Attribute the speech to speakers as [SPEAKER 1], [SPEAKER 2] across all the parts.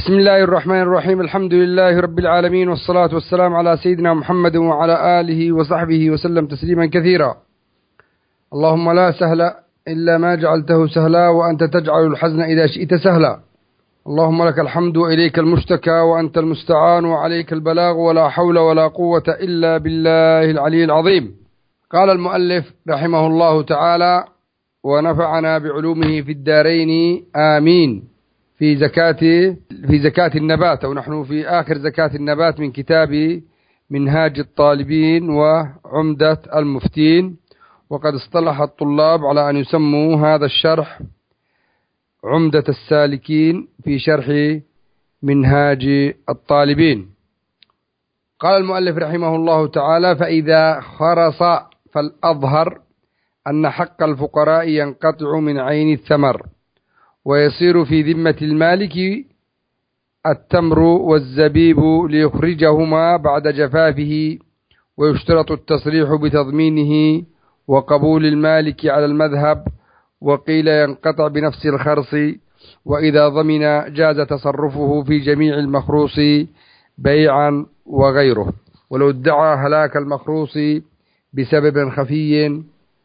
[SPEAKER 1] بسم الله الرحمن الرحيم. الحمد لله رب العالمين، والصلاة والسلام على سيدنا محمد وعلى آله وصحبه وسلم تسليما كثيرا. اللهم لا سهل إلا ما جعلته سهلا، وأنت تجعل الحزن إذا شئت سهلا. اللهم لك الحمد وإليك المشتكى، وأنت المستعان وعليك البلاغ، ولا حول ولا قوة إلا بالله العلي العظيم. قال المؤلف رحمه الله تعالى: ونفعنا بعلومه في الدارين آمين. في زكاة النبات، أو نحن في آخر زكاة النبات من كتاب منهاج الطالبين وعمدة المفتين. وقد اصطلح الطلاب على أن يسموا هذا الشرح عمدة السالكين في شرح منهاج الطالبين. قال المؤلف رحمه الله تعالى: فإذا خرص فالأظهر أن حق الفقراء ينقطع من عين الثمر، ويصير في ذمة المالك التمر والزبيب ليخرجهما بعد جفافه، ويشترط التصريح بتضمينه وقبول المالك على المذهب، وقيل ينقطع بنفس الخرص، وإذا ضمن جاز تصرفه في جميع المخروص بيعا وغيره، ولو ادعى هلاك المخروص بسبب خفي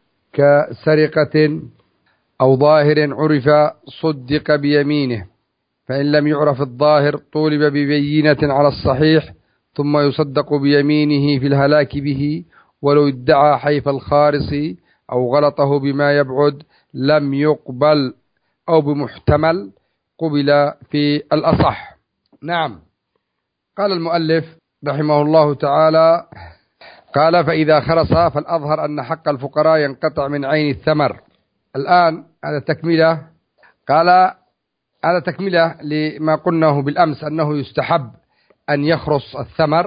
[SPEAKER 1] كسرقة أو ظاهر عرف صدق بيمينه، فإن لم يعرف الظاهر طولب ببينة على الصحيح، ثم يصدق بيمينه في الهلاك به. ولو ادعى حيف الخارص أو غلطه بما يبعد لم يقبل، أو بمحتمل قبل في الأصح. نعم. قال المؤلف رحمه الله تعالى: قال: فإذا خرص فالأظهر أن حق الفقراء ينقطع من عين الثمر. الآن هذا تكملة. قال: هذا تكملة لما قلناه بالأمس، أنه يستحب أن يخرص الثمر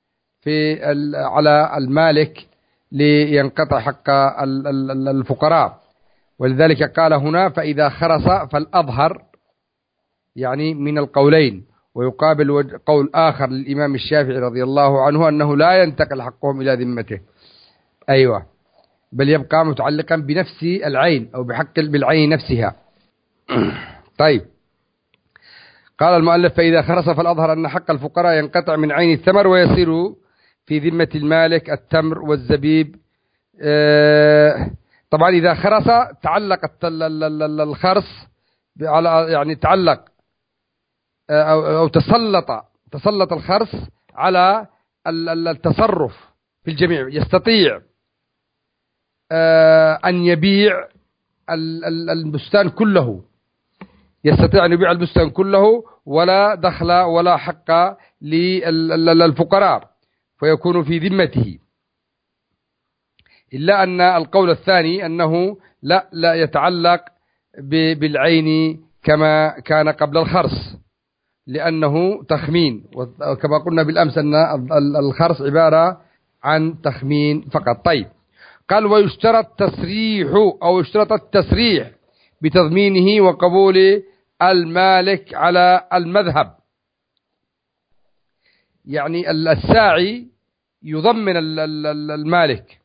[SPEAKER 1] على المالك لينقطع حق الفقراء، ولذلك قال هنا: فإذا خرص فالأظهر، يعني من القولين. ويقابل قول آخر للإمام الشافعي رضي الله عنه أنه لا ينتقل حقهم إلى ذمته، أيوة، بل يبقى متعلقا بنفس العين أو بالعين نفسها. طيب. قال المؤلف: فإذا خرص فالأظهر أن حق الفقراء ينقطع من عين الثمر، ويصير في ذمة المالك التمر والزبيب. طبعا إذا خرص تعلق الخرص يعني تعلق أو تسلط الخرص على التصرف في الجميع. يستطيع أن يبيع البستان كله، يستطيع أن يبيع البستان كله ولا دخل ولا حق للفقراء، فيكون في ذمته. إلا أن القول الثاني أنه لا يتعلق بالعين كما كان قبل الخرص، لأنه تخمين، وكما قلنا بالأمس أن الخرص عبارة عن تخمين فقط. طيب. قال: ويشترط التسريح بتضمينه وقبول المالك على المذهب. يعني الساعي يضمن المالك،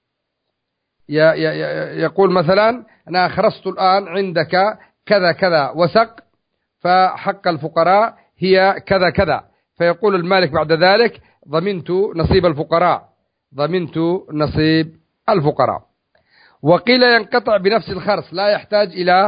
[SPEAKER 1] يقول مثلا: أنا خرصت الآن عندك كذا كذا وسق، فحق الفقراء هي كذا كذا، فيقول المالك بعد ذلك: ضمنت نصيب الفقراء. وقيل ينقطع بنفس الخرص، لا يحتاج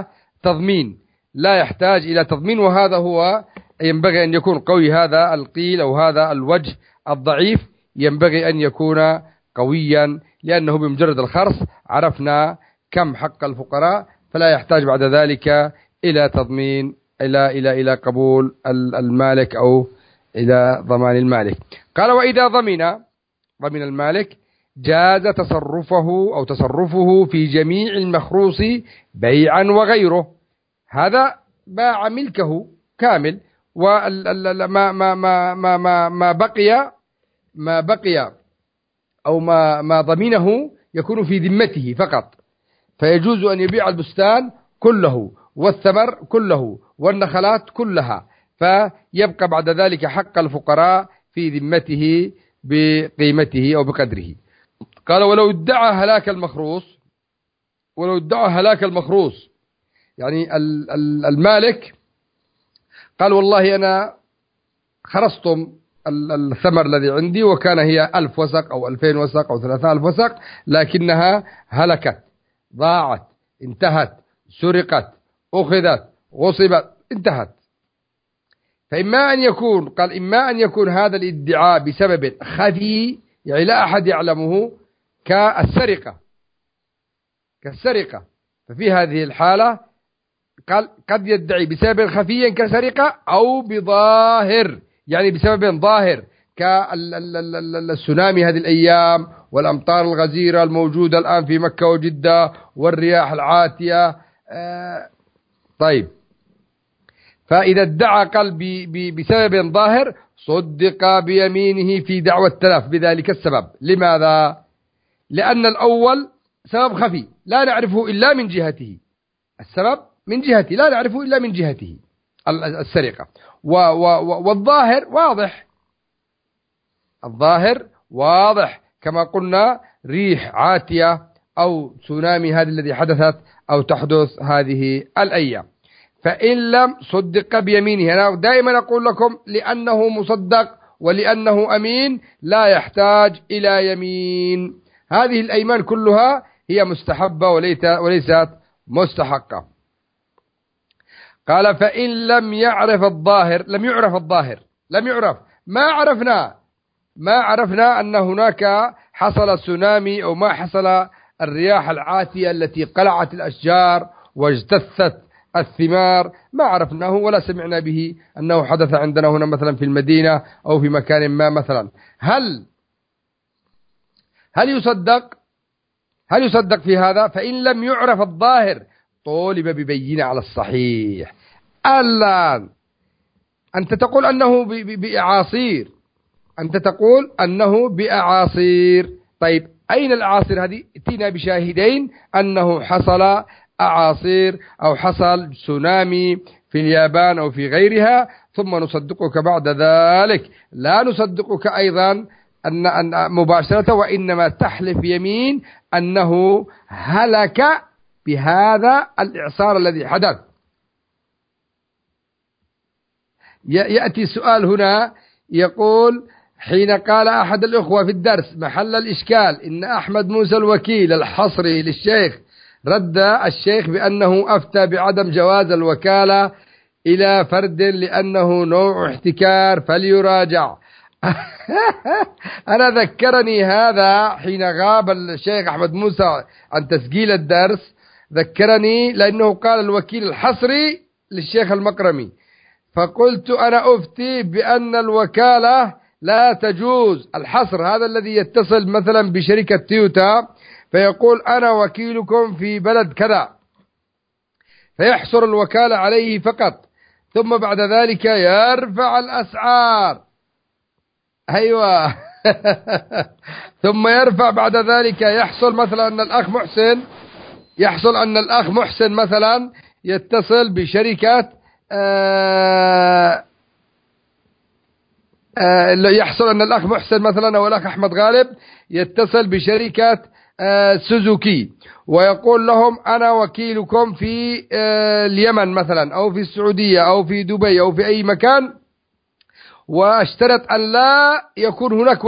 [SPEAKER 1] إلى تضمين، وهذا هو ينبغي أن يكون قوي. هذا القيل أو هذا الوجه الضعيف ينبغي أن يكون قويا، لأنه بمجرد الخرص عرفنا كم حق الفقراء، فلا يحتاج بعد ذلك إلى تضمين، إلى قبول المالك أو إلى ضمان المالك. قال: وإذا ضمن المالك جاز تصرفه في جميع المخروص بيعا وغيره. هذا باع ملكه كامل، ما بقي أو ما ضمنه يكون في ذمته فقط، فيجوز أن يبيع البستان كله والثمر كله والنخلات كلها، فيبقى بعد ذلك حق الفقراء في ذمته بقيمته أو بقدره. قال: ولو ادعى هلاك المخروص، يعني المالك قال والله أنا خرصتم الثمر الذي عندي وكان هي 1000 وسق أو 2000 وسق أو 3000 وسق، لكنها هلكت، ضاعت، انتهت، سرقت، أخذت، غصبت، انتهت. فإما أن يكون، قال إما أن يكون هذا الادعاء بسبب خفي، يعني لا أحد يعلمه، كالسرقة. ففي هذه الحالة قال قد يدعي بسبب خفي كسرقة، أو بظاهر يعني بسبب ظاهر كالسونامي هذه الأيام والأمطار الغزيرة الموجودة الآن في مكة وجدة والرياح العاتية. طيب، فإذا ادعى قال بسبب ظاهر صدق بيمينه في دعوى التلف بذلك السبب. لماذا؟ لأن الأول سبب خفي لا نعرفه إلا من جهته، السبب من جهته لا نعرفه إلا من جهته السرقة، والظاهر واضح، الظاهر واضح كما قلنا ريح عاتية أو تسونامي هذه الذي حدثت أو تحدث هذه الأيام. فإن لم صدق بيمينه، أنا دائما أقول لكم لأنه مصدق ولأنه أمين لا يحتاج إلى يمين. هذه الأيمان كلها هي مستحبة وليست مستحقة. قال فإن لم يعرف الظاهر، لم يعرف ما عرفنا أن هناك حصل تسونامي أو ما حصل الرياح العاتية التي قلعت الأشجار واجتثت الثمار، ما عرفناه ولا سمعنا به أنه حدث عندنا هنا مثلا في المدينة أو في مكان ما مثلا. هل يصدق في هذا؟ فإن لم يعرف الظاهر طولب ببينة على الصحيح. الآن أنت تقول أنه بأعاصير، طيب أين الأعاصير هذه؟ ائتنا بشاهدين أنه حصل أعاصير أو حصل تسونامي في اليابان أو في غيرها، ثم نصدقك بعد ذلك. لا نصدقك أيضا أن مباشرة، وإنما تحلف يمين أنه هلك بهذا الإعصار الذي حدث. يأتي سؤال هنا يقول: حين قال أحد الأخوة في الدرس محل الإشكال إن أحمد موسى الوكيل الحصري للشيخ، رد الشيخ بأنه أفتى بعدم جواز الوكالة إلى فرد لأنه نوع احتكار فليراجع. أنا ذكرني هذا حين غاب الشيخ أحمد موسى عن تسجيل الدرس، ذكرني لأنه قال الوكيل الحصري للشيخ المقرمي، فقلت أنا أفتي بأن الوكالة لا تجوز. الحصر هذا الذي يتصل مثلا بشركة تويوتا فيقول أنا وكيلكم في بلد كذا، فيحصر الوكالة عليه فقط، ثم بعد ذلك يرفع الأسعار. أيوة. ثم يرفع بعد ذلك، يحصل مثلا أن الأخ محسن مثلا يتصل بشركة يحصل أن الأخ محسن مثلا أو الأخ أحمد غالب يتصل بشركة سوزوكي ويقول لهم أنا وكيلكم في اليمن مثلا أو في السعودية أو في دبي أو في أي مكان، واشترط أن لا يكون هناك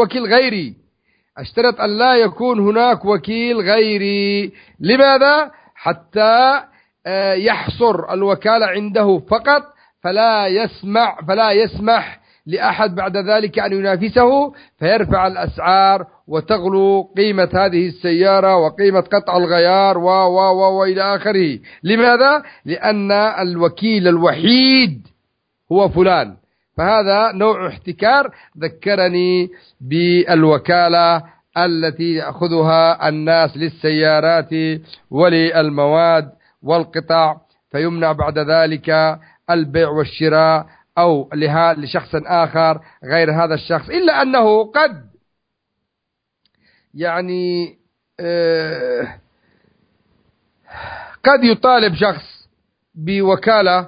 [SPEAKER 1] وكيل غيري. لماذا؟ حتى يحصر الوكالة عنده فقط، فلا يسمح لأحد بعد ذلك أن ينافسه، فيرفع الأسعار وتغلو قيمة هذه السيارة وقيمة قطع الغيار وإلى آخره. لماذا؟ لأن الوكيل الوحيد هو فلان. فهذا نوع احتكار. ذكرني بالوكالة التي يأخذها الناس للسيارات وللمواد والقطع، فيمنع بعد ذلك البيع والشراء أو لشخص آخر غير هذا الشخص، إلا أنه قد يطالب شخص بوكالة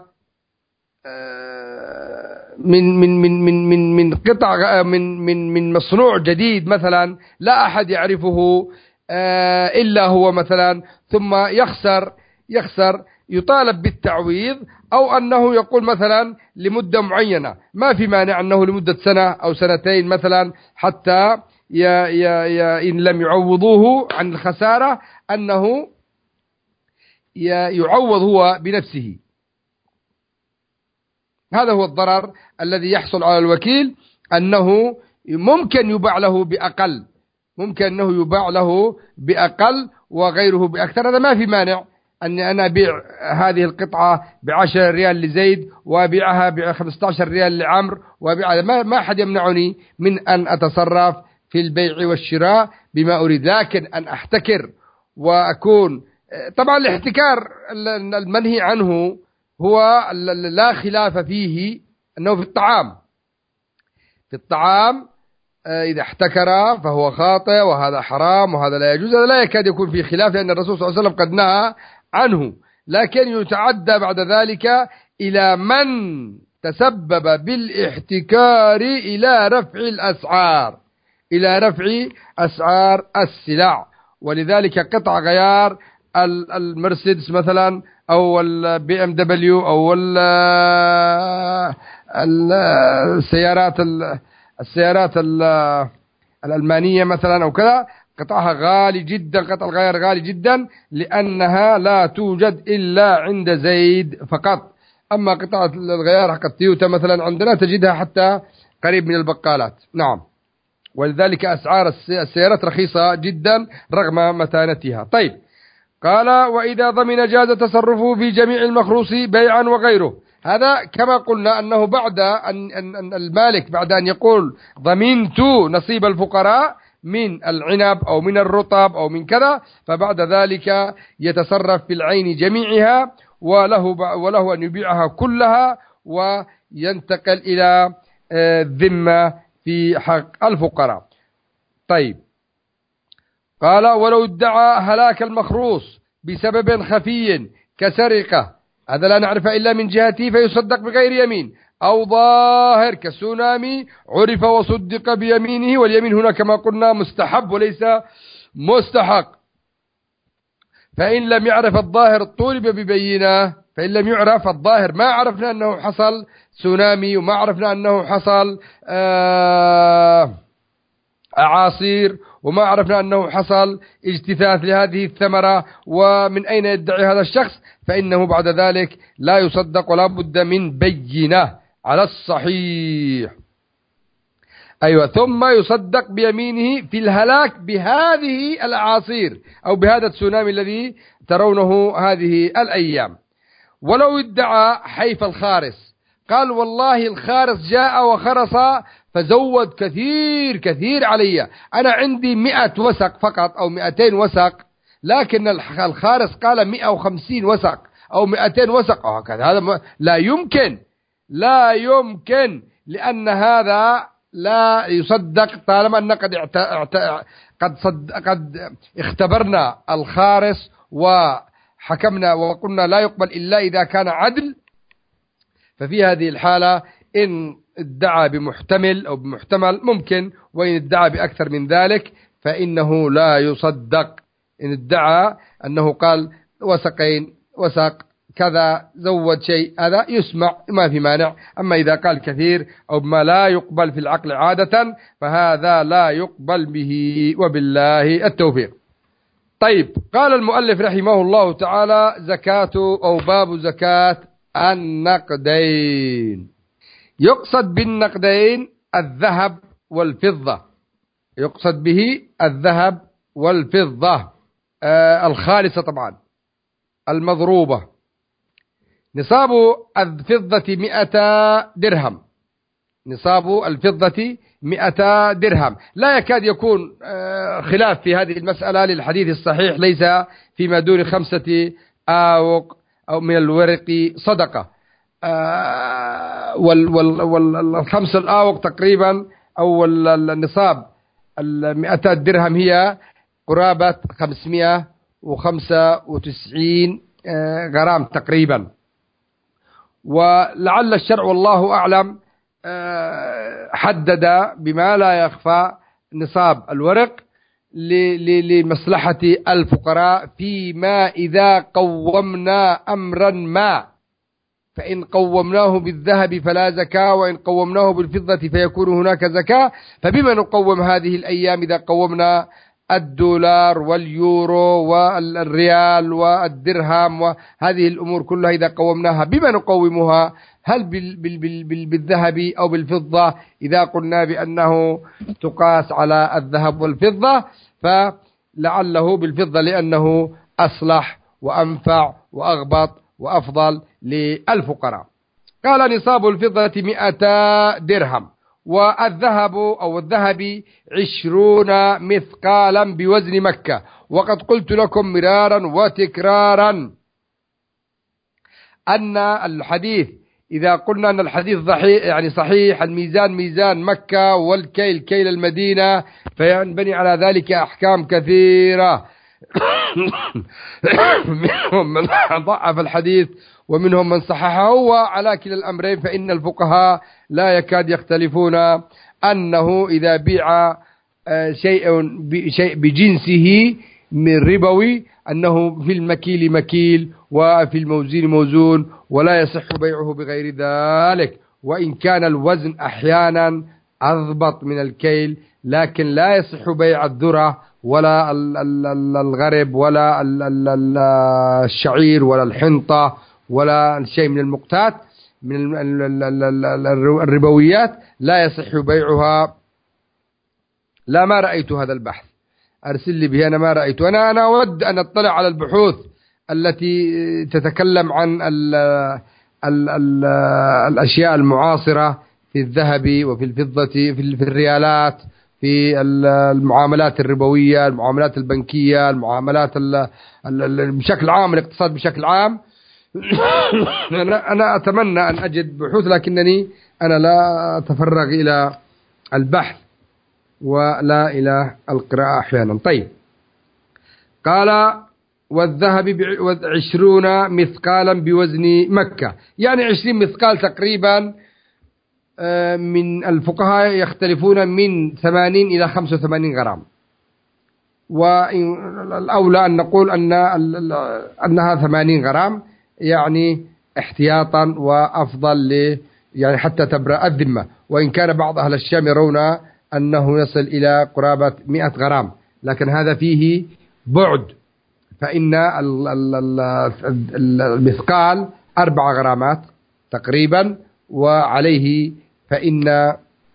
[SPEAKER 1] من قطع من مصنوع جديد مثلا لا أحد يعرفه إلا هو مثلا، ثم يخسر يطالب بالتعويض، أو أنه يقول مثلا لمدة معينة، ما في مانع أنه لمدة سنة أو سنتين مثلا، حتى إن لم يعوضوه عن الخسارة أنه يعوض هو بنفسه. هذا هو الضرر الذي يحصل على الوكيل، أنه ممكن يباع له بأقل، ممكن أنه يباع له بأقل وغيره بأكثر. هذا ما في مانع أني أنا أبيع هذه القطعة ب10 ريال لزيد وأبيعها ب15 ريال لعمر، ما أحد يمنعني من أن أتصرف في البيع والشراء بما أريد. لكن أن أحتكر وأكون، طبعا الاحتكار المنهي عنه هو لا خلاف فيه أنه في الطعام. في الطعام إذا احتكر فهو خاطئ، وهذا حرام وهذا لا يجوز، هذا لا يكاد يكون فيه خلاف، لأن الرسول صلى الله عليه وسلم قد نهى عنه. لكن يتعدى بعد ذلك إلى من تسبب بالاحتكار إلى رفع الأسعار، إلى رفع أسعار السلع. ولذلك قطع غيار المرسيدس مثلا، أو البي ام دبليو، أو السيارات الألمانية مثلا أو كذا، قطعها غالي جدا، قطع الغيار غالي جدا، لأنها لا توجد إلا عند زيد فقط. أما قطعة الغيار حق تويوتا مثلا عندنا تجدها حتى قريب من البقالات. نعم. ولذلك أسعار السيارات رخيصة جدا رغم متانتها. طيب، قال: وإذا ضمن جاز تصرفه في جميع المخروص بيعا وغيره. هذا كما قلنا أنه بعد أن المالك بعد أن يقول ضمنت نصيب الفقراء من العنب أو من الرطب أو من كذا، فبعد ذلك يتصرف في العين جميعها، وله أن يبيعها كلها وينتقل إلى الذمة في حق الفقراء. طيب، قال: ولو ادعى هلاك المخروص بسبب خفي كسرقة، هذا لا نعرف إلا من جهته فيصدق بغير يمين، أو ظاهر كسونامي عرف وصدق بيمينه، واليمين هنا كما قلنا مستحب وليس مستحق. فإن لم يعرف الظاهر طولب ببينه، فإن لم يعرف الظاهر، ما عرفنا أنه حصل سونامي، وما عرفنا أنه حصل أعاصير، وما عرفنا أنه حصل اجتثاث لهذه الثمرة، ومن أين يدعي هذا الشخص، فإنه بعد ذلك لا يصدق ولا بد من بينة على الصحيح. أيوة، ثم يصدق بيمينه في الهلاك بهذه الأعاصير أو بهذا التسونامي الذي ترونه هذه الأيام. ولو ادعى حيف الخارس، قال: والله الخارس جاء وخرس فزود كثير كثير علي، أنا عندي 100 وسق فقط أو 200 وسق، لكن الخارس قال 150 وسق أو 200 وسق، هذا لا يمكن، لا يمكن، لأن هذا لا يصدق طالما أن قد اختبرنا الخارس وحكمنا وقلنا لا يقبل إلا إذا كان عدل. ففي هذه الحالة إن ادعى بمحتمل أو بمحتمل ممكن، وإن ادعى بأكثر من ذلك فإنه لا يصدق. إن ادعى أنه قال وسقين، وسق كذا، زود شيء، هذا يسمع ما في مانع. أما إذا قال كثير أو ما لا يقبل في العقل عادة فهذا لا يقبل به، وبالله التوفيق. طيب، قال المؤلف رحمه الله تعالى: زكاة أو باب زكاة النقدين. يقصد بالنقدين الذهب والفضة، يقصد به الذهب والفضة الخالصة طبعا المضروبة. نصاب الفضة 100 درهم، نصاب الفضة 100 درهم. لا يكاد يكون خلاف في هذه المسألة للحديث الصحيح: ليس فيما دون 5 آوق أو من الورق صدقة. والخمس الآوق تقريبا أو النصاب 100 درهم هي قرابة 595 غرام تقريبا. ولعل الشرع والله أعلم حدد بما لا يخفى نصاب الورق، لمصلحة الفقراء فيما إذا قومنا أمرا ما، فإن قومناه بالذهب فلا زكاة، وإن قومناه بالفضة فيكون هناك زكاة. فبما نقوم هذه الأيام إذا قومنا الدولار واليورو والريال والدرهم وهذه الأمور كلها إذا قومناها بما نقومها؟ هل بالذهب أو بالفضة؟ إذا قلنا بأنه تقاس على الذهب والفضة فلعله بالفضة، لأنه أصلح وأنفع وأغبط وأفضل للفقراء. قال نصاب الفضة 200 درهم، والذهب أو الذهب 20 مثقالا بوزن مكة. وقد قلت لكم مرارا وتكرارا أن الحديث إذا قلنا أن الحديث يعني صحيح، الميزان ميزان مكة والكيل كيل المدينة، فينبني على ذلك أحكام كثيرة. منهم من ضعف الحديث ومنهم من صححه، وعلى كلا الأمرين فإن الفقهاء لا يكاد يختلفون أنه إذا بيع شيء بجنسه من ربوي أنه في المكيل مكيل وفي الموزون موزون، ولا يصح بيعه بغير ذلك. وإن كان الوزن أحيانا أضبط من الكيل، لكن لا يصح بيع الذرة ولا الغرب ولا الشعير ولا الحنطة ولا شيء من المقتات من الربويات، لا يصح بيعها. لا، ما رأيت هذا البحث، أرسل لي به، أنا ما رأيت. أنا أود أن أطلع على البحوث التي تتكلم عن الأشياء المعاصرة في الذهب وفي الفضة في الريالات، في المعاملات الربوية، المعاملات البنكية، المعاملات بشكل عام، الاقتصاد بشكل عام. أنا أتمنى أن أجد بحوث، لكنني أنا لا أتفرغ إلى البحث ولا إلى القراءة أحيانا. طيب، قال والذهب 20 مثقالا بوزن مكة، يعني 20 مثقال تقريبا. من الفقهاء يختلفون من 80 إلى 85 غرام، والأولى أن نقول أنها 80 غرام، يعني احتياطا وأفضل يعني حتى تبرأ الذمة. وإن كان بعض أهل الشام يرون أنه يصل إلى قرابة 100 غرام، لكن هذا فيه بعد، فإن المثقال 4 غرامات تقريبا، وعليه فإن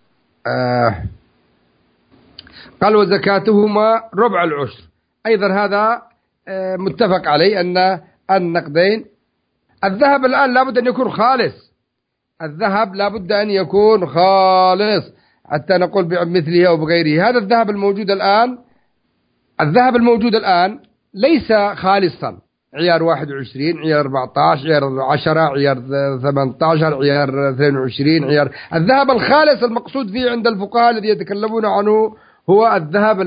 [SPEAKER 1] قال وزكاتهما ربع العشر. أيضا هذا متفق عليه أن النقدين. الذهب الآن لابد أن يكون خالص، الذهب لابد أن يكون خالص حتى نقول بمثله أو بغيره. هذا الذهب الموجود الآن، الذهب الموجود الآن ليس خالصا، عيار 21، عيار 14، عيار 10، عيار 18، عيار 22، عيار. الذهب الخالص المقصود فيه عند الفقهاء الذي يتكلمون عنه هو الذهب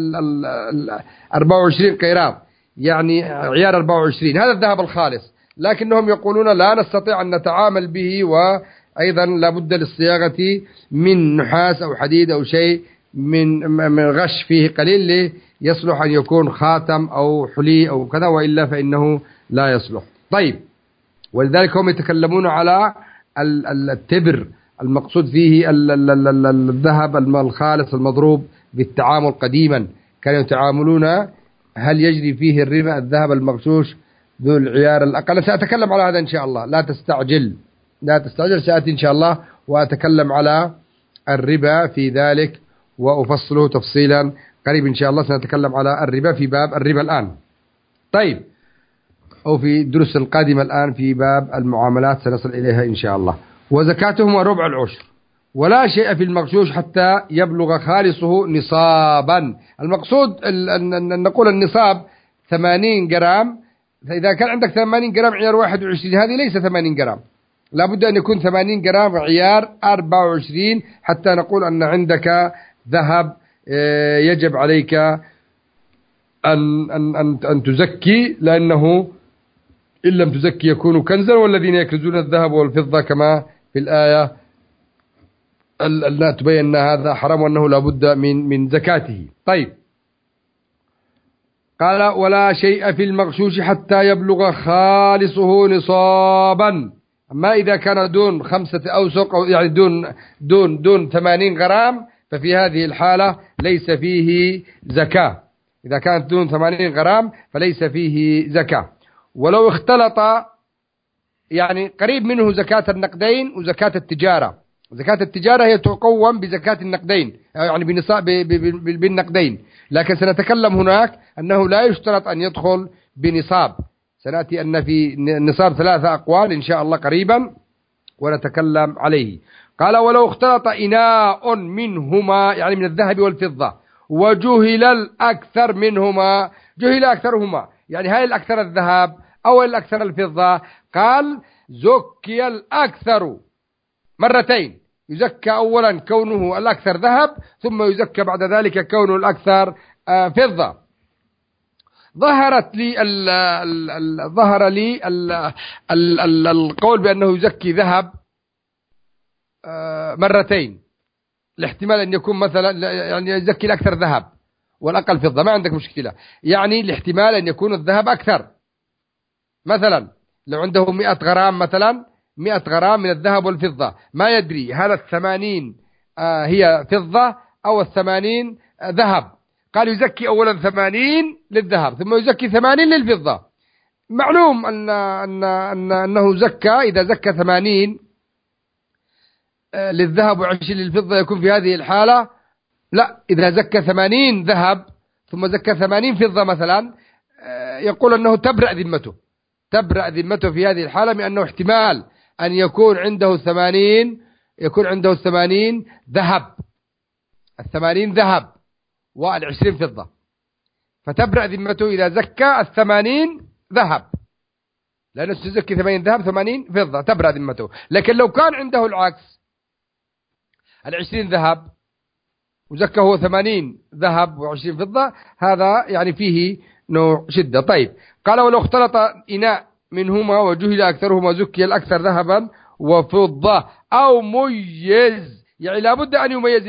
[SPEAKER 1] 24 قيراط، يعني عيار 24، هذا الذهب الخالص. لكنهم يقولون لا نستطيع أن نتعامل به، وأيضا لابد للصياغة من نحاس أو حديد أو شيء من غش فيه قليل يصلح أن يكون خاتم أو حلي أو كذا، وإلا فإنه لا يصلح. طيب، ولذلك هم يتكلمون على التبر، المقصود فيه الذهب الخالص المضروب بالتعامل. قديما كانوا يتعاملون هل يجري فيه الربا الذهب المغشوش ذو العيار الأقل. سأتكلم على هذا إن شاء الله، لا تستعجل سأتي إن شاء الله وأتكلم على الربا في ذلك وأفصله تفصيلا قريب إن شاء الله. سنتكلم على الربا في باب الربا الآن، طيب، أو في الدروس القادمة الآن في باب المعاملات سنصل إليها إن شاء الله. وزكاتهما ربع العشر، ولا شيء في المغشوش حتى يبلغ خالصه نصابا. المقصود أن نقول النصاب 80 جرام، فإذا كان عندك 80 جرام عيار 21 هذه ليس 80 جرام، لابد أن يكون 80 جرام عيار 24 حتى نقول أن عندك ذهب يجب عليك أن تزكي، لأنه إن لم تزكي يكون كنزا، والذين يكنزون الذهب والفضة كما في الآية لا تبين أن هذا حرام وأنه لابد من زكاته. طيب، قال ولا شيء في المغشوش حتى يبلغ خالصه نصابا. أما إذا كان دون 5 أوسق أو يعني دون 80 غرام ففي هذه الحالة ليس فيه زكاة. إذا كانت دون 80 غرام فليس فيه زكاة. ولو اختلط يعني قريب منه زكاة النقدين وزكاة التجارة. زكاة التجارة هي تقوم بزكاة النقدين يعني بنصاب بالنقدين، لكن سنتكلم هناك أنه لا يشترط أن يدخل بنصاب. سنأتي أن في النصاب 3 أقوال إن شاء الله قريبا ونتكلم عليه. قال ولو اختلط إناء منهما يعني من الذهب والفضة وجهل الأكثر منهما، جهل أكثرهما يعني هاي الأكثر الذهب أو الأكثر الفضة، قال زكي الأكثر مرتين، يزكى أولا كونه الأكثر ذهب ثم يزكى بعد ذلك كونه الأكثر فضة. ظهر لي القول بأنه يزكي ذهب مرتين، الاحتمال أن يكون مثلا يعني يزكي الأكثر ذهب والأقل فضة، ما عندك مشكلة. يعني الاحتمال أن يكون الذهب أكثر، مثلا لو عنده 100 غرام مثلا 100 غرام من الذهب والفضة، ما يدري هل 80 هي فضة أو 80 ذهب، قال يزكي أولا 80 للذهب ثم يزكي 80 للفضة. معلوم أنه زكى، إذا زكى 80 للذهب و20 للفضة يكون في هذه الحالة لا، إذا زكى 80 ذهب ثم زكى 80 فضة مثلا يقول أنه تبرأ ذمته في هذه الحالة، لأنه احتمال أن يكون عنده 80 ذهب، 80 ذهب وال20 فضة، فتبرأ ذمته إذا زكى 80 ذهب، لأنه تزكي 80 ذهب 80 فضة تبرأ ذمته. لكن لو كان عنده العكس 20 ذهب وزكى هو 80 ذهب و20 فضة، هذا يعني فيه نوع شدة. طيب قال ولو اختلط إناء منهما وجهل أكثرهما زكي الأكثر ذهبا وفضة أو ميز، يعني لابد أن يميز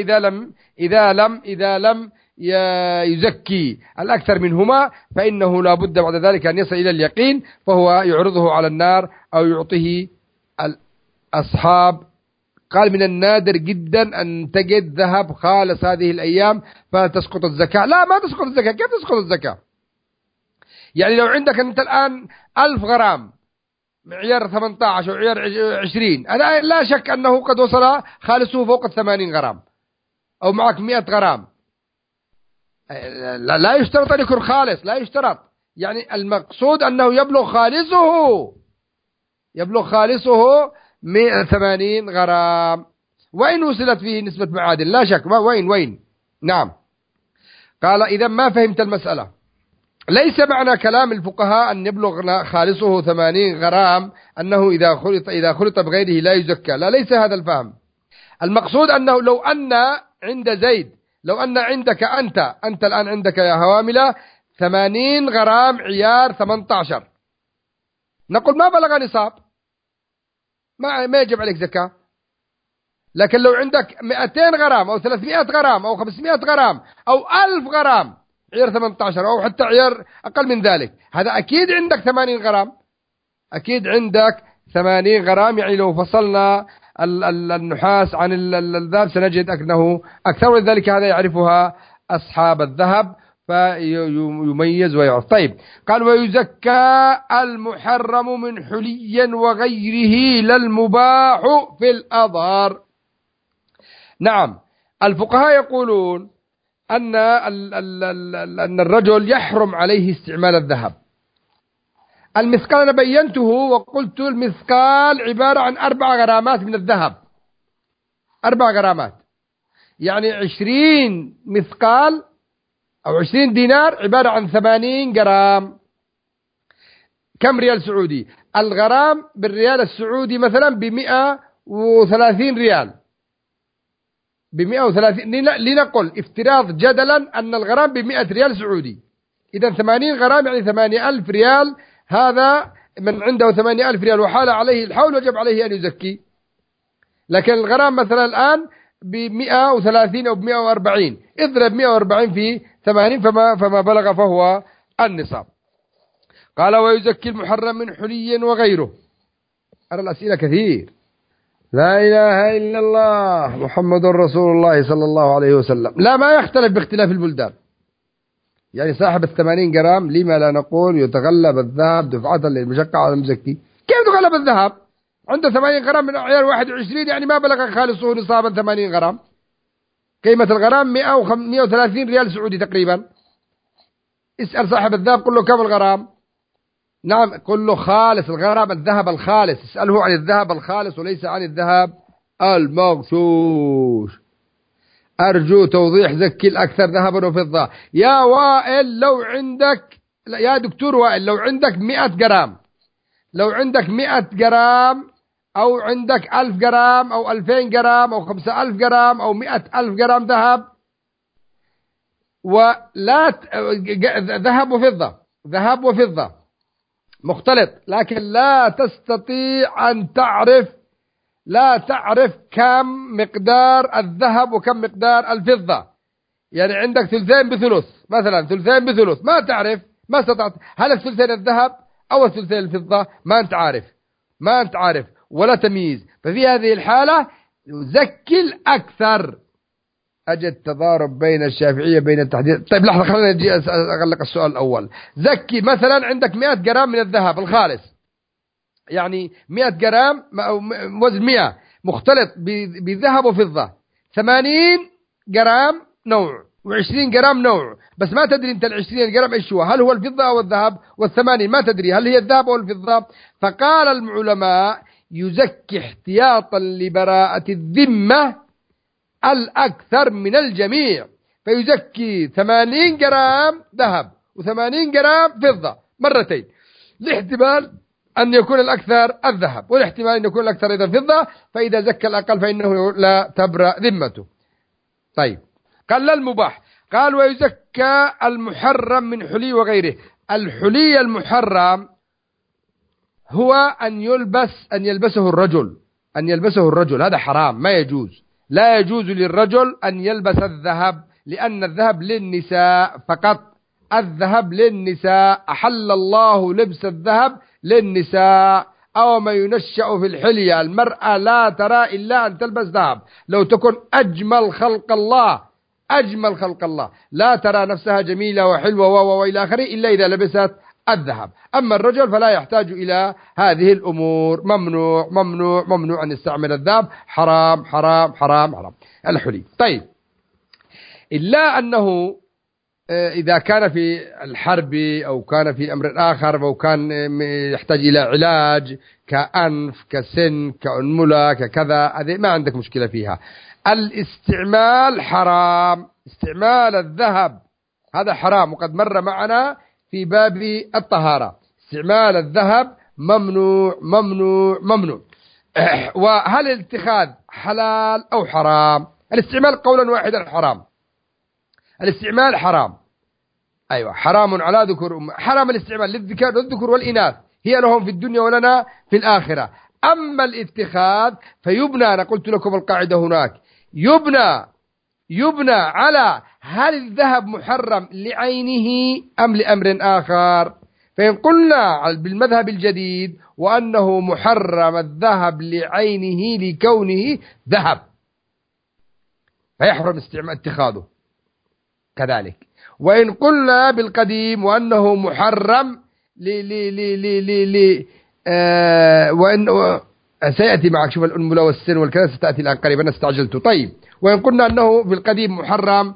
[SPEAKER 1] إذا لم يزكي الأكثر منهما فإنه لابد بعد ذلك أن يصل إلى اليقين، فهو يعرضه على النار أو يعطيه الأصحاب. قال من النادر جدا أن تجد ذهب خالص هذه الأيام فتسقط الزكاة. لا، ما تسقط الزكاة. كيف تسقط الزكاة؟ يعني لو عندك أنت الآن 1000 غرام معيار 18 أو معيار 20، أنا لا شك أنه قد وصل خالصه فوق 80 غرام، أو معك 100 غرام، لا يشترط أن يكون خالص، لا يشترط. يعني المقصود أنه يبلغ خالصه 180 غرام، وإن وصلت فيه نسبة معادن لا شك، وين نعم. قال إذا ما فهمت المسألة، ليس معنى كلام الفقهاء أن يبلغ خالصه 80 غرام أنه إذا خلط بغيره لا يزكى، لا، ليس هذا الفهم. المقصود أنه لو أن عند زيد، لو أن عندك أنت الآن عندك يا هواملة 80 غرام عيار 18، نقول ما بلغ نصاب، ما يجب عليك زكاة. لكن لو عندك 200 غرام أو 300 غرام أو 500 غرام أو 1000 غرام عيار 18 أو حتى عيار أقل من ذلك، هذا أكيد عندك 80 غرام، أكيد عندك 80 غرام. يعني لو فصلنا النحاس عن الذهب سنجد أنه أكثر، ولذلك هذا يعرفها أصحاب الذهب فيميز ويعرف. طيب قال ويزكى المحرم من حلي وغيره للمباح في الأظهر. نعم، الفقهاء يقولون أن الرجل يحرم عليه استعمال الذهب. المثقال أنا بينته وقلت المثقال عبارة عن 4 غرامات من الذهب، 4 غرامات، يعني 20 مثقال أو 20 دينار عبارة عن 80 جرام. كم ريال سعودي؟ الغرام بالريال السعودي مثلا ب130 ريال، ب130. لنقل افتراض جدلا أن الغرام ب100 ريال سعودي، إذا 80 غرام يعني 8000 ريال. هذا من عنده 8000 ريال وحال عليه الحول وجب عليه أن يزكي. لكن الغرام مثلا الآن ب130 أو ب140، اضرب 140 في 80 فما بلغ فهو النصاب. قال ويزكي المحرم من حلي وغيره. أرى الأسئلة كثير. لا إله إلا الله محمد رسول الله صلى الله عليه وسلم. لا، ما يختلف باختلاف البلدان. يعني صاحب 80 جرام لما لا نقول يتغلب الذهب دفعة للمشقة على المزكي؟ كيف يتغلب الذهب؟ عنده 80 جرام من عيار 21، يعني ما بلغ خالصه نصابا 80 جرام. قيمة الغرام 130 ريال سعودي تقريبا. اسأل صاحب الذهب قل له كم الغرام. نعم، قل له خالص الغرام، الذهب الخالص. اسأله عن الذهب الخالص وليس عن الذهب المغشوش. أرجو توضيح زكي الأكثر ذهبا وفضة. يا وائل لو عندك، يا دكتور وائل، لو عندك 100 جرام، لو عندك 100 جرام أو عندك 1000 جرام أو 2000 جرام أو 5000 جرام أو 100,000 جرام ذهب، ولا ذهب وفضة، ذهب وفضة مختلط، لكن لا تستطيع أن تعرف، لا تعرف كم مقدار الذهب وكم مقدار الفضة. يعني عندك ثلثين بثلث مثلا، ثلثين بثلث، ما تعرف، ما استطعت، هل الثلثين الذهب أو الثلثين الفضة؟ ما أنت عارف، ما أنت عارف ولا تمييز. ففي هذه الحالة يزكي الأكثر. أجد تضارب بين الشافعية بين التحديد. طيب لحظة، خلينا نجي أغلق السؤال الأول. زكي مثلا عندك 100 جرام من الذهب الخالص، يعني 100 جرام وزن 100 مختلط بذهب وفضة، 80 جرام نوع و20 جرام نوع، بس ما تدري انت ال20 جرام ايش هو، هل هو الفضة او الذهب، وال80 ما تدري هل هي الذهب او الفضة. فقال العلماء يزكي احتياطا لبراءة الذمة الأكثر من الجميع، فيزكي 80 جرام ذهب و80 جرام فضة مرتين، لاحتمال أن يكون الأكثر الذهب والاحتمال أن يكون الأكثر إذا الفضة، فإذا زكى الأقل فإنه لا تبرأ ذمته. طيب، قال لا المباح. قال ويزكى المحرم من حلي وغيره. الحلي المحرم هو أن يلبسه الرجل، أن يلبسه الرجل، هذا حرام، ما يجوز. لا يجوز للرجل أن يلبس الذهب، لأن الذهب للنساء فقط، الذهب للنساء. أحل الله لبس الذهب للنساء. أو ما ينشأ في الحلية، المرأة لا ترى إلا أن تلبس ذهب، لو تكن أجمل خلق الله، أجمل خلق الله، لا ترى نفسها جميلة وحلوة وإلى آخره إلا إذا لبست الذهب. أما الرجل فلا يحتاج إلى هذه الأمور. ممنوع ممنوع ممنوع أن يستعمل الذهب، حرام حرام حرام حرام الحلي. طيب، إلا أنه إذا كان في الحرب أو كان في أمر آخر أو كان يحتاج إلى علاج كأنف كسن كأنملة ككذا، هذه ما عندك مشكلة فيها. الاستعمال حرام، استعمال الذهب هذا حرام، وقد مر معنا في باب الطهارة. استعمال الذهب ممنوع ممنوع ممنوع. وهل الاتخاذ حلال أو حرام؟ الاستعمال قولا واحدا حرام، الاستعمال حرام، أيوة حرام على ذكر حرام الاستعمال للذكر والإناث، هي لهم في الدنيا ولنا في الآخرة. أما الاتخاذ فيبنى، أنا قلت لكم القاعدة هناك، يبنى على هل الذهب محرم لعينه أم لأمر آخر. فإن قلنا بالمذهب الجديد وأنه محرم الذهب لعينه لكونه ذهب فيحرم اتخاذه كذلك. وإن قلنا بالقديم وأنه محرم وإن سيأتي معك، شوف الأنملة والسن والكذا ستأتي الآن قريبا، أنا استعجلت. طيب، وإن قلنا أنه في القديم محرم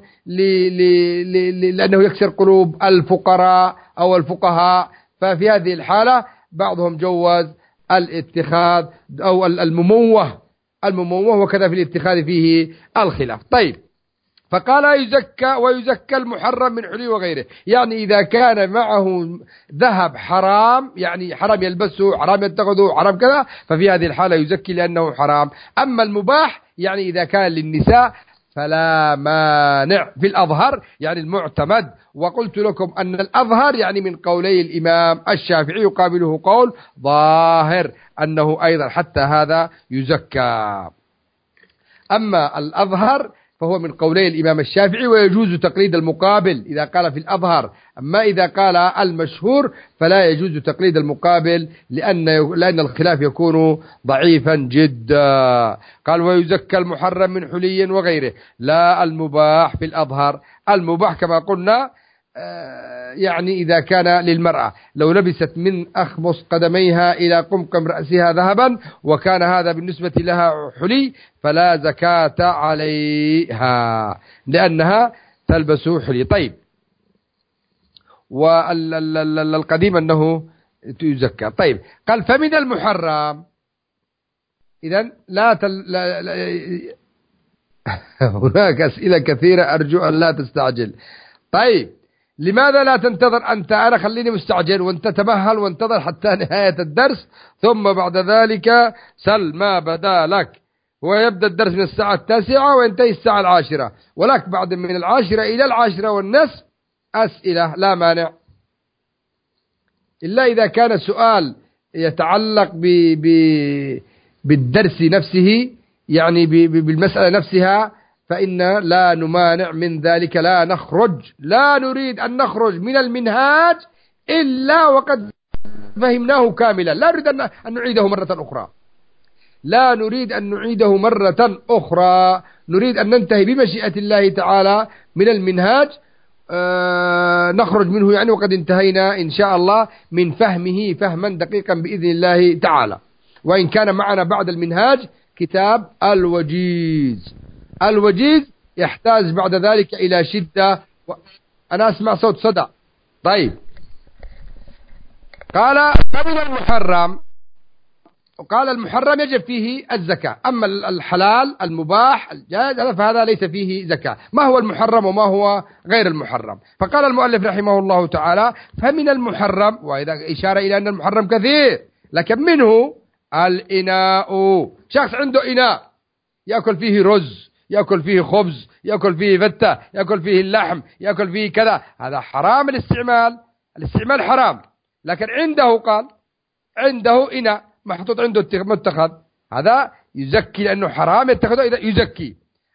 [SPEAKER 1] لأنه يكسر قلوب الفقراء أو الفقهاء، ففي هذه الحالة بعضهم جوز الاتخاذ أو المموه، وكذا في الاتخاذ فيه الخلاف. طيب، فقال يزكى ويزكى المحرم من حلي وغيره، يعني إذا كان معه ذهب حرام، يعني حرام يلبسه، حرام يتخذه، حرام كذا، ففي هذه الحالة يزكي لأنه حرام. أما المباح يعني إذا كان للنساء فلا مانع في الأظهر، يعني المعتمد. وقلت لكم أن الأظهر يعني من قولي الإمام الشافعي يقابله قول ظاهر أنه أيضا حتى هذا يزكى. أما الأظهر فهو من قولي الإمام الشافعي، ويجوز تقليد المقابل إذا قال في الأظهر. أما إذا قال المشهور فلا يجوز تقليد المقابل، لأن الخلاف يكون ضعيفا جدا. قال ويزكى المحرم من حلي وغيره، لا المباح في الأظهر. المباح كما قلنا يعني إذا كان للمرأة لو لبست من أخمص قدميها إلى قمقم رأسها ذهبا وكان هذا بالنسبة لها حلي فلا زكاة عليها لأنها تلبس حلي. طيب، والقديم أنه يزكى. طيب، قال فمن المحرم، إذن لا هناك أسئلة كثيرة أرجو أن لا تستعجل. طيب، لماذا لا تنتظر أنت؟ أنا خليني مستعجل وأنت تمهل وانتظر حتى نهاية الدرس، ثم بعد ذلك سل ما بدا لك. ويبدأ الدرس من الساعة 9 وينتهي الساعة 10، ولك بعد من 10 إلى 10:30 أسئلة لا مانع، إلا إذا كان سؤال يتعلق بالدرس نفسه، يعني بالمسألة نفسها، فإن لا نمانع من ذلك. لا نريد أن نخرج من المنهاج إلا وقد فهمناه كاملا. لا نريد أن نعيده مرة أخرى، لا نريد أن نعيده مرة أخرى. نريد أن ننتهي بمشيئة الله تعالى من المنهاج، نخرج منه يعني وقد انتهينا إن شاء الله من فهمه فهما دقيقا بإذن الله تعالى. وإن كان معنا بعد المنهاج كتاب الوجيز. الوجيز يحتاج بعد ذلك إلى شدة أنا أسمع صوت صدى. طيب، قال فمن المحرم، وقال المحرم يجب فيه الزكاة. أما الحلال المباح الجائز فهذا ليس فيه زكاة. ما هو المحرم وما هو غير المحرم؟ فقال المؤلف رحمه الله تعالى فمن المحرم، وإذا إشارة إلى أن المحرم كثير، لكن منه الإناء. شخص عنده إناء يأكل فيه رز، يأكل فيه خبز، يأكل فيه فتة، يأكل فيه اللحم، يأكل فيه كذا، هذا حرام الاستعمال حرام. لكن عنده إناء محطوط عنده متخذ، هذا يزكي لأنه حرام يتخذه إذا يزكي.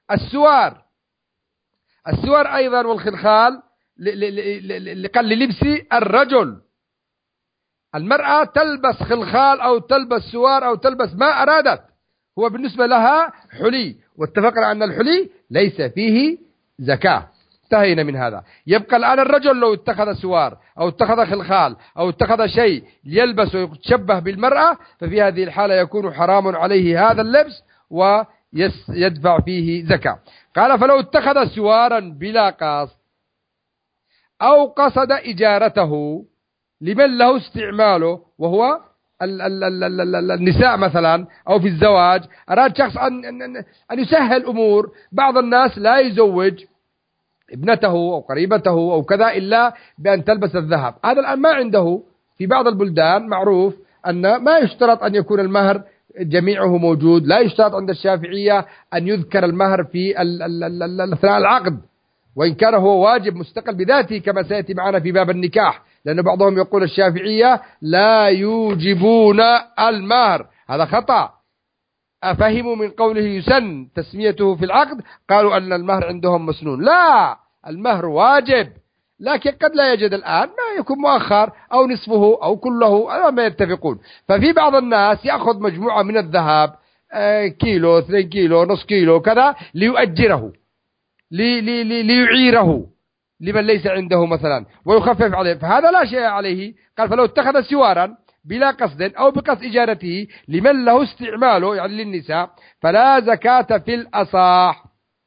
[SPEAKER 1] السوار أيضا والخلخال لقل لبس الرجل. المرأة تلبس خلخال أو تلبس سوار أو تلبس ما أرادت، هو بالنسبة لها حلي، واتفقنا أن الحلي ليس فيه زكاة. انتهينا من هذا. يبقى الآن الرجل لو اتخذ سوار أو اتخذ خلخال أو اتخذ شيء يلبس ويتشبه بالمرأة، ففي هذه الحالة يكون حرام عليه هذا اللبس ويدفع فيه زكاة. قال فلو اتخذ سوارا بلا قصد أو قصد إجارته لمن له استعماله، وهو النساء مثلا، أو في الزواج أراد شخص أن يسهل أمور. بعض الناس لا يزوج ابنته أو قريبته أو كذا إلا بأن تلبس الذهب. هذا الآن ما عنده. في بعض البلدان معروف أن ما يشترط أن يكون المهر جميعه موجود. لا يشترط عند الشافعية أن يذكر المهر في أثناء العقد، وإن كان هو واجب مستقل بذاته كما سيأتي معنا في باب النكاح، لأن بعضهم يقول الشافعية لا يوجبون المهر، هذا خطأ. أفهموا من قوله يسن تسميته في العقد قالوا أن المهر عندهم مسنون. لا، المهر واجب، لكن قد لا يجد الآن، ما يكون مؤخر أو نصفه أو كله، ما يتفقون. ففي بعض الناس يأخذ مجموعة من الذهب، كيلو 2 كيلو نص كيلو كذا، ليؤجره ليعيره لمن ليس عنده مثلا ويخفف عليه، فهذا لا شيء عليه. قال فلو اتخذ سوارا بلا قصد أو بقصد إجارته لمن له استعماله يعني للنساء فلا زكاة في الأصح.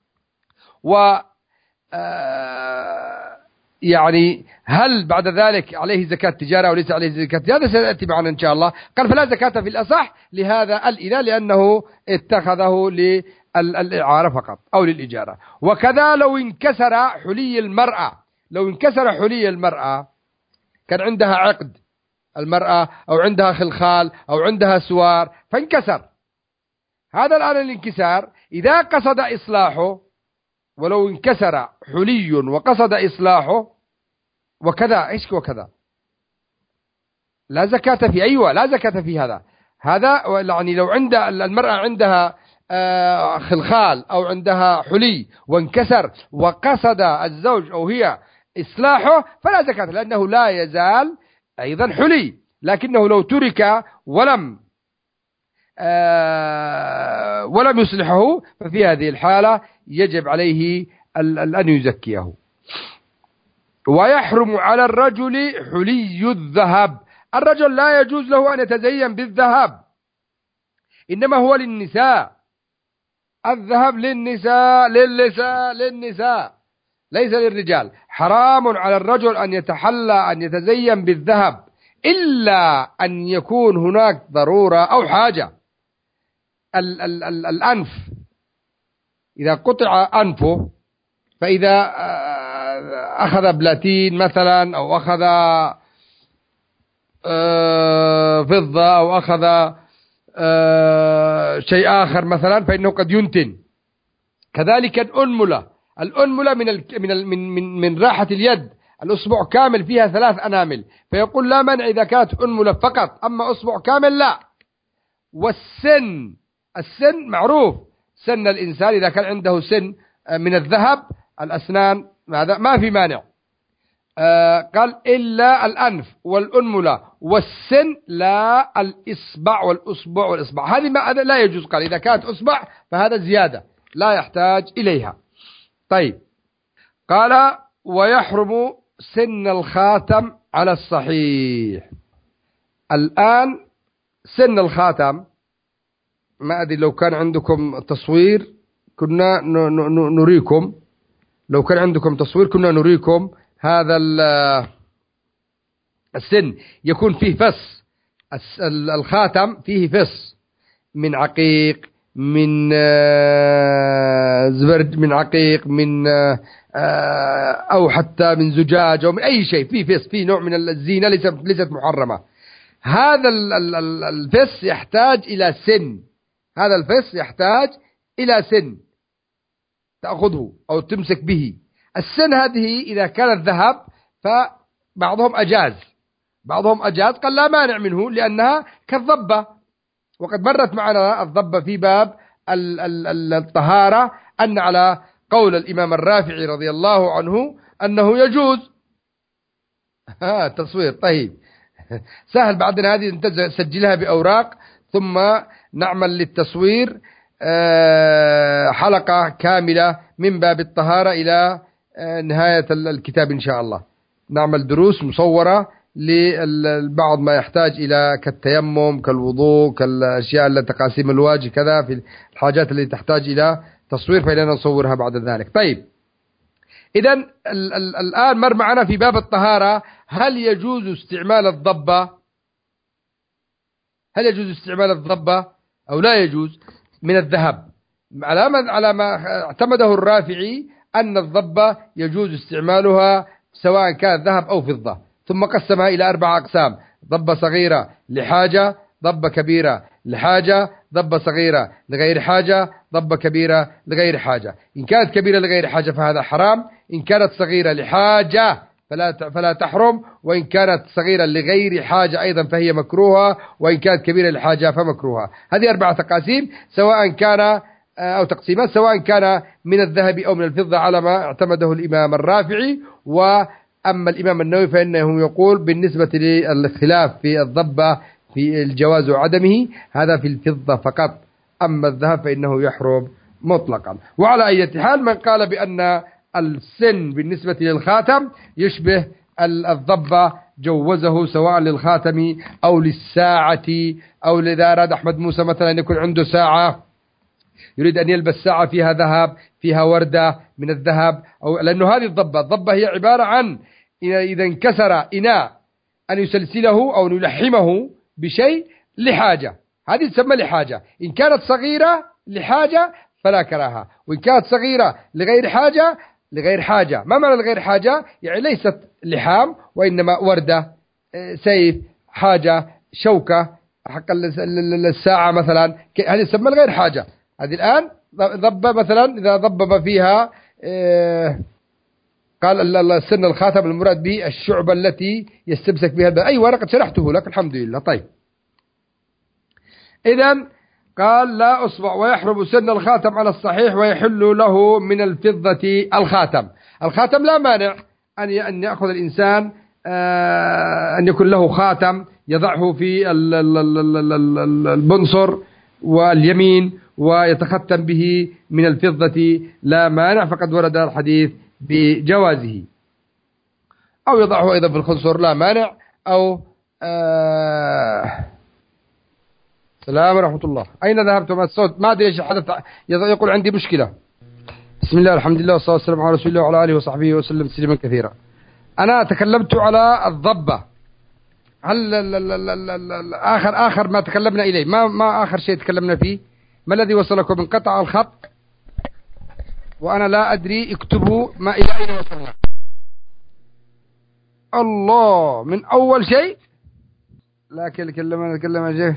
[SPEAKER 1] يعني هل بعد ذلك عليه زكاة تجارة أو ليس عليه زكاة تجارة؟ هذا سيأتي معنا إن شاء الله. قال فلا زكاة في الأصح لهذا الإناء لأنه اتخذه للإعارة فقط أو للإجارة. وكذا لو انكسر حلي المرأة، كان عندها عقد المرأة أو عندها خلخال أو عندها سوار فانكسر، هذا الآن الانكسار إذا قصد إصلاحه، ولو انكسر حلي وقصد إصلاحه وكذا إيش وكذا لا زكاة في لا زكاة في هذا يعني لو عند المرأة عندها خلخال أو عندها حلي وانكسر وقصد الزوج أو هي إصلاحه فلا زكاة، لأنه لا يزال أيضا حلي، لكنه لو ترك ولم يصلحه ففي هذه الحالة يجب عليه أن يزكيه. ويحرم على الرجل حلي الذهب، الرجل لا يجوز له أن يتزين بالذهب، إنما هو للنساء، الذهب للنساء ليس للرجال. حرام على الرجل أن يتزين بالذهب إلا أن يكون هناك ضرورة أو حاجة. الأنف إذا قطع أنفه، فإذا أخذ بلاتين مثلا أو أخذ فضة أو أخذ شيء آخر مثلا فإنه قد ينتن. كذلك الأنملة من راحة اليد، الأصبع كامل فيها 3 أنامل، فيقول لا منع إذا كانت أنملة فقط، أما أصبع كامل لا. السن معروف، سن الإنسان إذا كان عنده سن من الذهب الأسنان هذا ما في مانع. قال إلا الأنف والأنملة والسن، لا الإصبع والإصبع هذا لا يجوز. قال إذا كانت إصبع فهذا زيادة لا يحتاج إليها. طيب، قال ويحرم سن الخاتم على الصحيح. الآن سن الخاتم، ما أدري لو كان عندكم تصوير كنا نريكم، لو كان عندكم تصوير كنا نريكم هذا السن يكون فيه فص، الخاتم فيه فص من عقيق، من زبرج، من عقيق، من أو حتى من زجاج أو من أي شيء، فيه فص، فيه نوع من الزينة ليست محرمة. هذا الفص يحتاج إلى سن، هذا الفص يحتاج إلى سن تأخذه أو تمسك به. السن هذه إذا كانت ذهب فبعضهم أجاز، قال لا مانع منه لأنها كالضبة، وقد مرت معنا الضبة في باب الطهارة أن على قول الإمام الرافعي رضي الله عنه أنه يجوز. تصوير طيب سهل، بعدنا هذه أنت سجلها بأوراق ثم نعمل للتصوير حلقة كاملة من باب الطهارة إلى نهاية الكتاب إن شاء الله. نعمل دروس مصورة لبعض ما يحتاج إلى كالتيمم، كالوضوء، كالأشياء التي تقاسيم الوجه، كذا في الحاجات التي تحتاج إلى تصوير فإننا نصورها بعد ذلك. طيب، إذن الآن مر معنا في باب الطهارة هل يجوز استعمال الضبة أو لا يجوز من الذهب؟ على ما اعتمده الرافعي أن الضبة يجوز استعمالها سواء كان ذهب أو فضة، ثم قسمها إلى 4 أقسام: ضبة صغيرة لحاجة، ضبة كبيرة لحاجة، ضبة صغيرة لغير حاجة، ضبة كبيرة لغير حاجة. إن كانت كبيرة لغير حاجة فهذا حرام، إن كانت صغيرة لحاجة فلا تحرم، وإن كانت صغيرة لغير حاجة أيضا فهي مكروهة، وإن كانت كبيرة لحاجة فمكروهة. هذه 4 تقاسيم سواء كان أو تقسيمات سواء كان من الذهب أو من الفضة على ما اعتمده الإمام الرافعي. وأما الإمام النووي فإنه يقول بالنسبة للخلاف في الضبة في الجواز وعدمه هذا في الفضة فقط، أما الذهب فإنه يحرم مطلقا. وعلى أي حال من قال بأن السن بالنسبة للخاتم يشبه الضبة جوزه سواء للخاتم أو للساعة، أو إذا أراد أحمد موسى مثلا يكون عنده ساعة يريد أن يلبس ساعة فيها ذهب، فيها وردة من الذهب، أو لأنه هذه الضبة هي عبارة عن إذا انكسر إناء أن يسلسله أو يلحمه بشيء لحاجة، هذه تسمى لحاجة. إن كانت صغيرة لحاجة فلا كراهة، وإن كانت صغيرة لغير حاجة. ما معنى لغير حاجة؟ يعني ليست لحام وإنما وردة، سيف، حاجة، شوكة، حق الساعة مثلا، هذه تسمى لغير حاجة. هذه الآن ضبة مثلا إذا ضبب فيها قال السن الخاتم المراد به الشعبة التي يستمسك بها أي ورقة شرحته لك الحمد لله. طيب، إذن قال لا أصبع ويحرم سن الخاتم على الصحيح ويحل له من الفضة الخاتم. الخاتم لا مانع أن يأخذ الإنسان أن يكون له خاتم يضعه في البنصر واليمين ويتختم به من الفضة، لا مانع، فقد ورد الحديث بجوازه. أو يضعه أيضا في الخنصر لا مانع. أو السلام ورحمة الله. أين ذهبتم الصوت؟ ما أدري إيش حدث، يقول عندي مشكلة. بسم الله الحمد لله والصلاة والسلام على رسول الله وعلى آله وصحبه وسلم تسليما كثيرا. أنا تكلمت على الضبة. هل آخر ما تكلمنا إليه ما آخر شيء تكلمنا فيه؟ ما الذي وصلكم؟ انقطع الخط وأنا لا أدري. اكتبوا ما إلى أين وصلنا. الله، من أول شيء. لكن كلمنا شيء.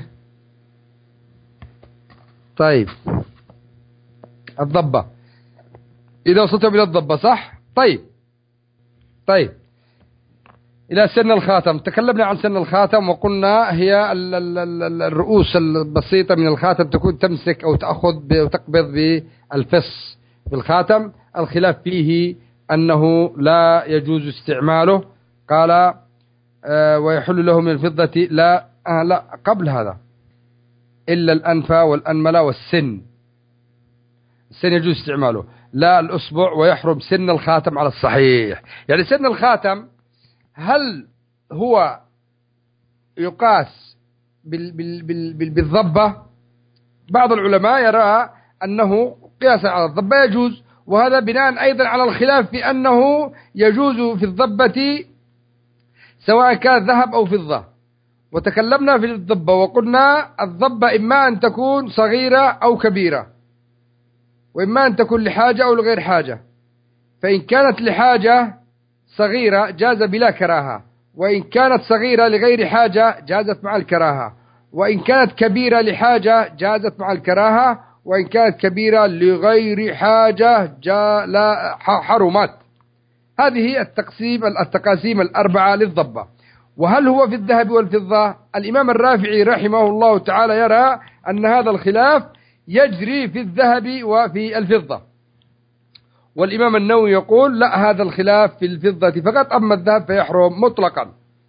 [SPEAKER 1] طيب الضبة، إذا وصلتم إلى الضبة صح؟ طيب إلى سن الخاتم. تكلمنا عن سن الخاتم وقلنا هي الرؤوس البسيطة من الخاتم تكون تمسك أو تأخذ وتقبض بالفص بالخاتم. الخلاف فيه أنه لا يجوز استعماله. قال ويحل له من الفضة لا قبل هذا إلا الأنف والأنملة والسن. السن يجوز استعماله، لا الأصبع. ويحرم سن الخاتم على الصحيح. يعني سن الخاتم هل هو يقاس بالضبة؟ بعض العلماء يرى أنه قياسا على الضبة يجوز، وهذا بناء أيضا على الخلاف في أنه يجوز في الضبة سواء كان ذهب أو فضة. وتكلمنا في الضبة وقلنا الضبة إما أن تكون صغيرة أو كبيرة، وإما أن تكون لحاجة أو لغير حاجة. فإن كانت لحاجة صغيرة جاز بلا كراهة، وإن كانت صغيرة لغير حاجة جازت مع الكراهة، وإن كانت كبيرة لحاجة جازت مع الكراهة، وإن كانت كبيرة لغير حاجة لا حرمت. هذه التقاسيم الأربعة للضبة. وهل هو في الذهب والفضة؟ الإمام الرافعي رحمه الله تعالى يرى أن هذا الخلاف يجري في الذهب وفي الفضة، والإمام النووي يقول لا، هذا الخلاف في الفضة فقط، أما الذهب فيحرم مطلقا.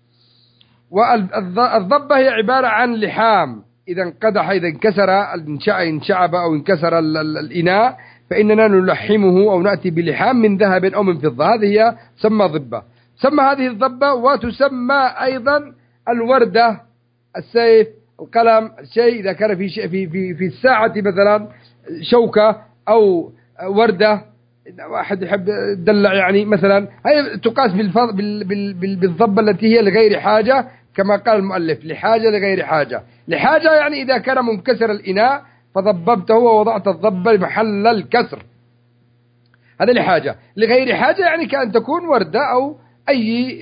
[SPEAKER 1] والضبة هي عبارة عن لحام، إذا انقدح، إذا انكسر، انشعب أو انكسر الإناء، فإننا نلحمه أو نأتي بلحام من ذهب أو من فضة. هذه هي تسمى ضبة. تسمى هذه الضبة، وتسمى أيضا الوردة، السيف، القلم، الشيء إذا كان في الساعة مثلا شوكة أو وردة، واحد يحب يدلع يعني مثلا، هي تقاس بالضبة التي هي لغير حاجة، كما قال المؤلف لحاجة لغير حاجة. لحاجة يعني إذا كان منكسر الإناء فضببته ووضعت الضبة محل الكسر، هذا لحاجة. لغير حاجة يعني كأن تكون وردة أو أي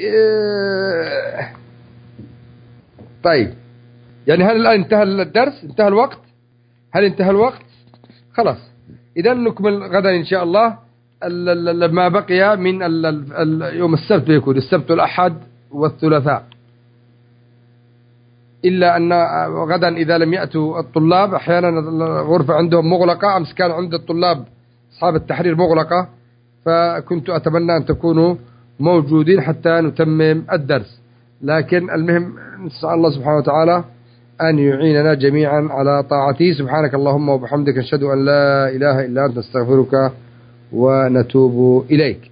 [SPEAKER 1] طيب، يعني هل الآن انتهى الدرس؟ انتهى الوقت؟ هل انتهى الوقت؟ خلاص، إذا نكمل غدا إن شاء الله ما بقي من يوم السبت. بيكون السبت والأحد والثلاثاء، إلا أن غدا إذا لم يأتوا الطلاب، أحيانا الغرفة عندهم مغلقة. أمس كان عند الطلاب أصحاب التحرير مغلقة، فكنت أتمنى أن تكونوا موجودين حتى نتمم الدرس. لكن المهم نسأل الله سبحانه وتعالى أن يعيننا جميعا على طاعته. سبحانك اللهم وبحمدك، نشهد أن لا إله إلا أنت، نستغفرك ونتوب إليك.